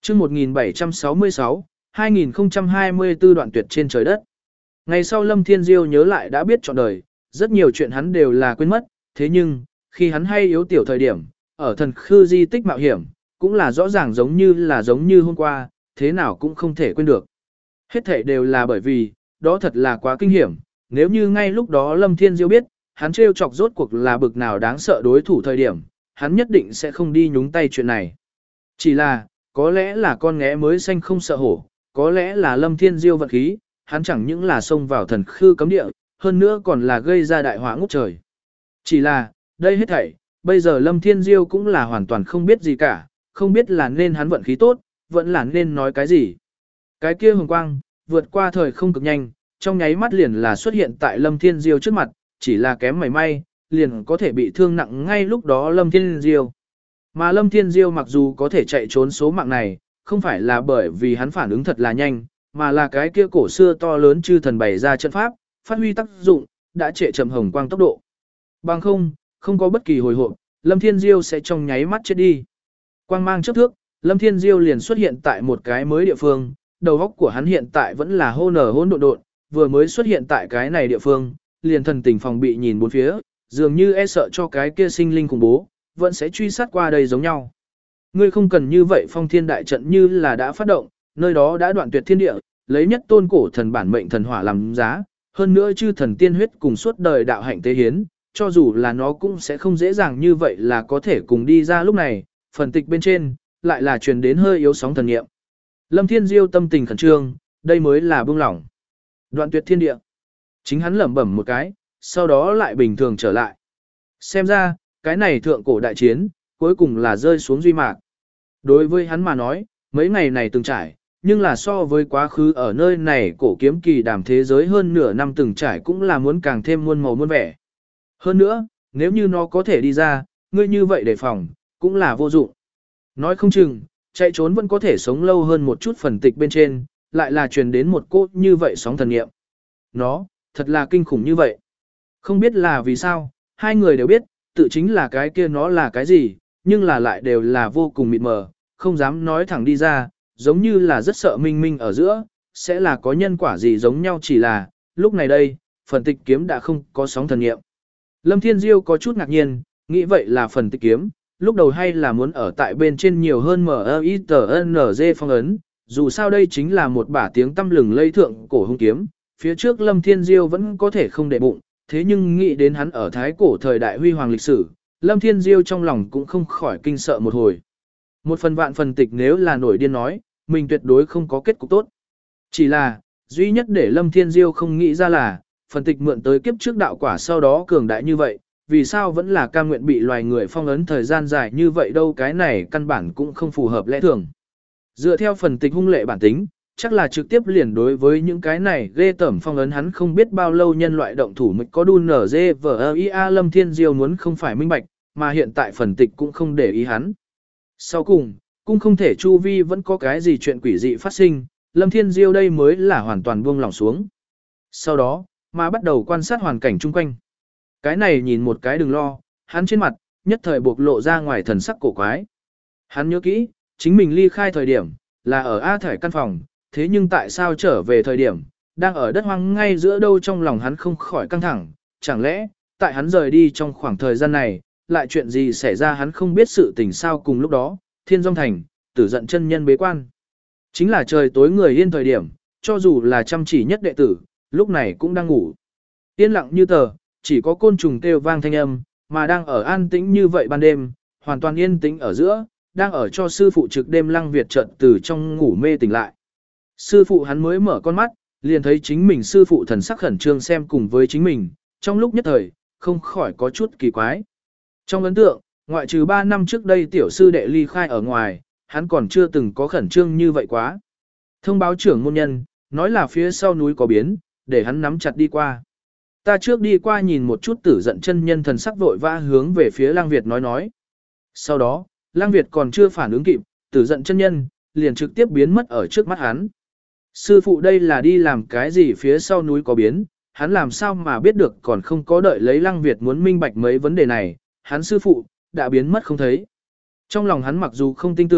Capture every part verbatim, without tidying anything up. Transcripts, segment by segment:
chương một nghìn bảy trăm sáu mươi sáu, hai nghìn không trăm hai mươi tư đoạn tuyệt trên trời đất. Ngày sau Lâm Thiên Diêu nhớ lại đã biết trọn đời, rất nhiều chuyện hắn đều là quên mất, thế nhưng, khi hắn hay yếu tiểu thời điểm, ở thần khư di tích mạo hiểm, cũng là rõ ràng giống như là giống như hôm qua, thế nào cũng không thể quên được. Hết thảy đều là bởi vì, đó thật là quá kinh hiểm, nếu như ngay lúc đó Lâm Thiên Diêu biết, hắn trêu chọc rốt cuộc là bực nào đáng sợ đối thủ thời điểm, hắn nhất định sẽ không đi nhúng tay chuyện này. Chỉ là, có lẽ là con nghé mới xanh không sợ hổ, có lẽ là Lâm Thiên Diêu vận khí, hắn chẳng những là xông vào thần khư cấm địa, hơn nữa còn là gây ra đại họa ngút trời. Chỉ là, đây hết thảy, bây giờ Lâm Thiên Diêu cũng là hoàn toàn không biết gì cả, không biết là nên hắn vận khí tốt, vẫn là nên nói cái gì. Cái kia hồng quang, vượt qua thời không cực nhanh, trong nháy mắt liền là xuất hiện tại Lâm Thiên Diêu trước mặt, chỉ là kém mảy may, liền có thể bị thương nặng ngay lúc đó Lâm Thiên Diêu. Mà Lâm Thiên Diêu mặc dù có thể chạy trốn số mạng này, không phải là bởi vì hắn phản ứng thật là nhanh, mà là cái kia cổ xưa to lớn chư thần bày ra trận pháp, phát huy tác dụng, đã trệ chậm hồng quang tốc độ. Bằng không, không có bất kỳ hồi hộp, Lâm Thiên Diêu sẽ trong nháy mắt chết đi. Quang mang chớp thước, Lâm Thiên Diêu liền xuất hiện tại một cái mới địa phương, đầu óc của hắn hiện tại vẫn là hô nở hỗn độn độn, vừa mới xuất hiện tại cái này địa phương, liền thần tình phòng bị nhìn bốn phía, dường như e sợ cho cái kia sinh linh khủng bố, vẫn sẽ truy sát qua đây giống nhau. Ngươi không cần như vậy, phong thiên đại trận như là đã phát động, nơi đó đã đoạn tuyệt thiên địa, lấy nhất tôn cổ thần bản mệnh thần hỏa làm giá, hơn nữa chư thần tiên huyết cùng suốt đời đạo hạnh tế hiến, cho dù là nó cũng sẽ không dễ dàng như vậy là có thể cùng đi ra lúc này, phần tịch bên trên, lại là truyền đến hơi yếu sóng thần nghiệm. Lâm Thiên Diêu tâm tình khẩn trương, đây mới là buông lỏng. Đoạn tuyệt thiên địa. Chính hắn lẩm bẩm một cái, sau đó lại bình thường trở lại. Xem ra, cái này thượng cổ đại chiến, cuối cùng là rơi xuống duy mạc. Đối với hắn mà nói, mấy ngày này từng trải, nhưng là so với quá khứ ở nơi này cổ kiếm kỳ đàm thế giới hơn nửa năm từng trải cũng là muốn càng thêm muôn màu muôn vẻ. Hơn nữa, nếu như nó có thể đi ra, ngươi như vậy đề phòng, cũng là vô dụng. Nói không chừng, chạy trốn vẫn có thể sống lâu hơn một chút, phần tịch bên trên, lại là truyền đến một cốt như vậy sóng thần nghiệm. Nó, thật là kinh khủng như vậy. Không biết là vì sao, hai người đều biết, tự chính là cái kia nó là cái gì, nhưng là lại đều là vô cùng mịt mờ, không dám nói thẳng đi ra, giống như là rất sợ minh minh ở giữa, sẽ là có nhân quả gì giống nhau, chỉ là, lúc này đây, phần tịch kiếm đã không có sóng thần nghiệm. Lâm Thiên Diêu có chút ngạc nhiên, nghĩ vậy là phần tịch kiếm, lúc đầu hay là muốn ở tại bên trên nhiều hơn em i t n g phong ấn, dù sao đây chính là một bả tiếng tăm lừng lây thượng cổ hung kiếm, phía trước Lâm Thiên Diêu vẫn có thể không để bụng, thế nhưng nghĩ đến hắn ở thái cổ thời đại huy hoàng lịch sử, Lâm Thiên Diêu trong lòng cũng không khỏi kinh sợ một hồi. Một phần vạn phần tịch nếu là nổi điên nói, mình tuyệt đối không có kết cục tốt. Chỉ là, duy nhất để Lâm Thiên Diêu không nghĩ ra là, phần tịch mượn tới kiếp trước đạo quả sau đó cường đại như vậy, vì sao vẫn là cam nguyện bị loài người phong ấn thời gian dài như vậy đâu, cái này căn bản cũng không phù hợp lẽ thường. Dựa theo phần tịch hung lệ bản tính, chắc là trực tiếp liền đối với những cái này ghê tởm phong ấn hắn không biết bao lâu nhân loại động thủ mịch có đun nở dê vờ ia Lâm Thiên Diêu muốn không phải minh bạch, mà hiện tại phần tịch cũng không để ý hắn. Sau cùng, cũng không thể chu vi vẫn có cái gì chuyện quỷ dị phát sinh, Lâm Thiên Diêu đây mới là hoàn toàn buông lỏng xuống. Sau đó, mà bắt đầu quan sát hoàn cảnh chung quanh. Cái này nhìn một cái đừng lo, hắn trên mặt, nhất thời bộc lộ ra ngoài thần sắc cổ quái. Hắn nhớ kỹ, chính mình ly khai thời điểm, là ở A Thải căn phòng, thế nhưng tại sao trở về thời điểm, đang ở đất hoang ngay giữa đâu, trong lòng hắn không khỏi căng thẳng, chẳng lẽ, tại hắn rời đi trong khoảng thời gian này, lại chuyện gì xảy ra hắn không biết sự tình sao. Cùng lúc đó, Thiên Dung Thành, Tử Giận chân nhân bế quan. Chính là trời tối người yên thời điểm, cho dù là chăm chỉ nhất đệ tử, lúc này cũng đang ngủ. Yên lặng như tờ, chỉ có côn trùng kêu vang thanh âm, mà đang ở an tĩnh như vậy ban đêm, hoàn toàn yên tĩnh ở giữa, đang ở cho sư phụ trực đêm Lăng Việt chợt từ trong ngủ mê tỉnh lại. Sư phụ hắn mới mở con mắt, liền thấy chính mình sư phụ thần sắc khẩn trương xem cùng với chính mình, trong lúc nhất thời, không khỏi có chút kỳ quái. Trong ấn tượng, ngoại trừ ba năm trước đây tiểu sư đệ ly khai ở ngoài, hắn còn chưa từng có khẩn trương như vậy quá. Thông báo trưởng môn nhân, nói là phía sau núi có biến, để hắn nắm chặt đi qua. Ta trước đi qua nhìn một chút. Tử Giận chân nhân thần sắc vội vã hướng về phía Lăng Việt nói nói. Sau đó, Lăng Việt còn chưa phản ứng kịp, Tử Giận chân nhân liền trực tiếp biến mất ở trước mắt hắn. Sư phụ đây là đi làm cái gì phía sau núi có biến, hắn làm sao mà biết được, còn không có đợi lấy Lăng Việt muốn minh bạch mấy vấn đề này, hắn sư phụ đã biến mất không thấy. Trong lòng hắn mặc dù không tin tưởng,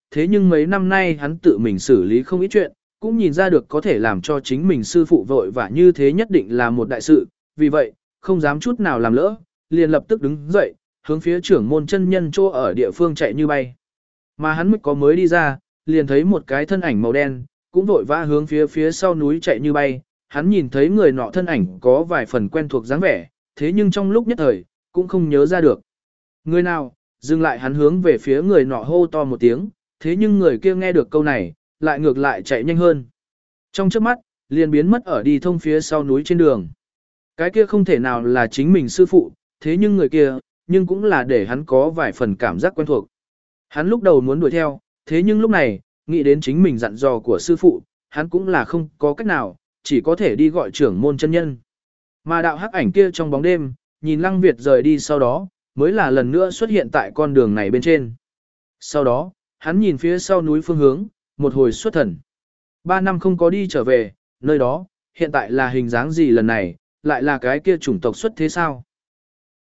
thế nhưng mấy năm nay hắn tự mình xử lý không ít chuyện, cũng nhìn ra được có thể làm cho chính mình sư phụ vội và như thế nhất định là một đại sự, vì vậy, không dám chút nào làm lỡ, liền lập tức đứng dậy, hướng phía trưởng môn chân nhân chỗ ở địa phương chạy như bay. Mà hắn mới có mới đi ra, liền thấy một cái thân ảnh màu đen, cũng vội vã hướng phía phía sau núi chạy như bay, hắn nhìn thấy người nọ thân ảnh có vài phần quen thuộc dáng vẻ, thế nhưng trong lúc nhất thời, cũng không nhớ ra được. Người nào, dừng lại hắn hướng về phía người nọ hô to một tiếng, thế nhưng người kia nghe được câu này, lại ngược lại chạy nhanh hơn. Trong chớp mắt, liền biến mất ở đi thông phía sau núi trên đường. Cái kia không thể nào là chính mình sư phụ, thế nhưng người kia, nhưng cũng là để hắn có vài phần cảm giác quen thuộc. Hắn lúc đầu muốn đuổi theo, thế nhưng lúc này, nghĩ đến chính mình dặn dò của sư phụ, hắn cũng là không có cách nào, chỉ có thể đi gọi trưởng môn chân nhân. Mà đạo hắc ảnh kia trong bóng đêm, nhìn Lăng Việt rời đi sau đó, mới là lần nữa xuất hiện tại con đường này bên trên. Sau đó, hắn nhìn phía sau núi phương hướng, một hồi xuất thần. Ba năm không có đi trở về, nơi đó, hiện tại là hình dáng gì lần này, lại là cái kia chủng tộc xuất thế sao?